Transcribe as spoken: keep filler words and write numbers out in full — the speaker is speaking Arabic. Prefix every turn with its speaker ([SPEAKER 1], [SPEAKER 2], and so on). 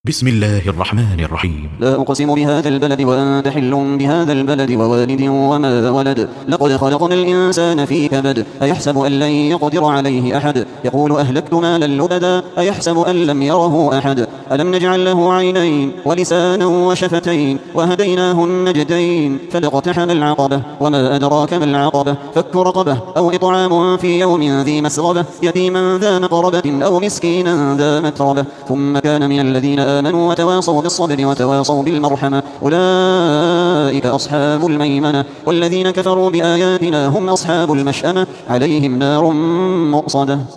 [SPEAKER 1] بسم الله الرحمن الرحيم.
[SPEAKER 2] لا أقسم بهذا البلد وأنت حل بهذا البلد ووالد وما ولد. لقد خلقنا الإنسان في كبد. أيحسب أن لن يقدر عليه أحد. يقول أهلكت مالا لبدا. أيحسب أن لم يره أحد. ألم نجعل له عينين ولسانا وشفتين وهديناه النجدين فلاقتحم العقبة وما أدراك ما العقبة فك رقبة أو إطعام في يوم ذي مسغبة يتيما ذا مقربة أو مسكينا ذا متربة ثم كان من الذين آمنوا وتواصوا بالصبر وتواصوا بالمرحمة أولئك أصحاب الميمنة والذين كفروا بآياتنا هم أصحاب المشأمة عليهم نار مؤصدة.